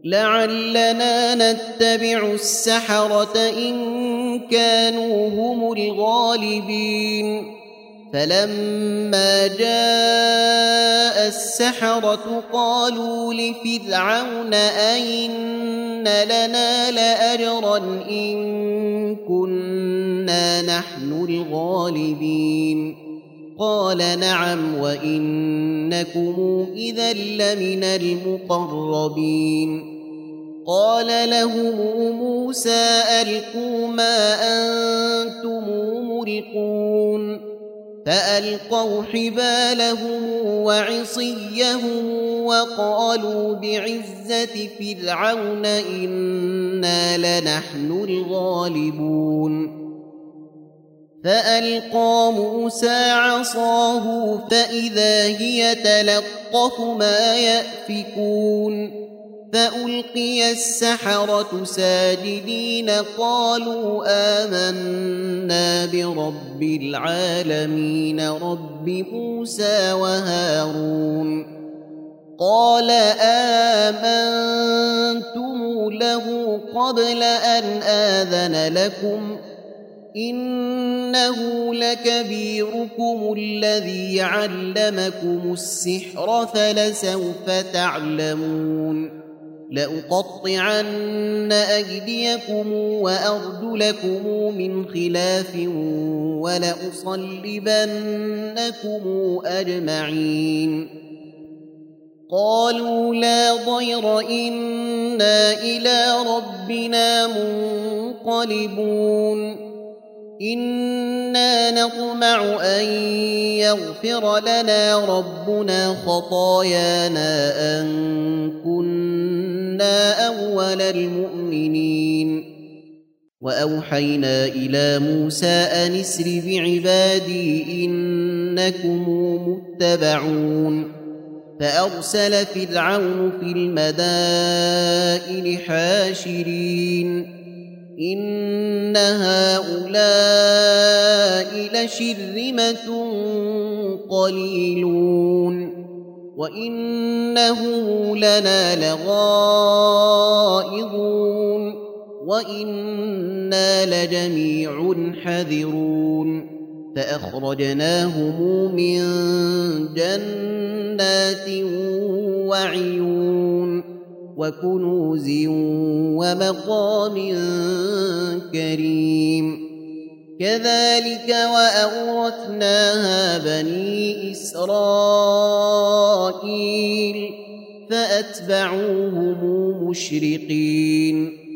لعلنا نتبع السحرة إن كانوا هم الغالبين فلما جاء السحرة قالوا لفرعون أئن لنا لأجرا إن كنا نحن الغالبين قال نعم وإنكم إذا لمن المقربين قال لهم موسى ألقوا ما أنتم ملقون فألقوا حبالهم وعصيهم وقالوا بعزة فرعون إنا لنحن الغالبون فألقى موسى عصاه فإذا هي تلقف ما يأفكون فألقي السحرة ساجدين قالوا آمنا برب العالمين رب موسى وهارون قال آمنتم له قبل أن آذن لكم إنه لكبيركم الذي علمكم السحر فلسوف تعلمون لأقطعن أيديكم وأرجلكم من خلاف ولأصلبنكم أجمعين قالوا لا ضير إنا إلى ربنا منقلبون إنا نطمع أن يغفر لنا ربنا خطايانا أن كنا أول المؤمنين وأوحينا إلى موسى أن اسر بعبادي إنكم متبعون فأرسل فرعون في المدائن حاشرين إن هؤلاء لشرذمة قليلون وإنهم لنا لغائظون وإنا لجميع حذرون فأخرجناهم من جنات وعيون وكنوز ومقام كريم كذلك وأورثناها بني إسرائيل فأتبعوهم مشرقين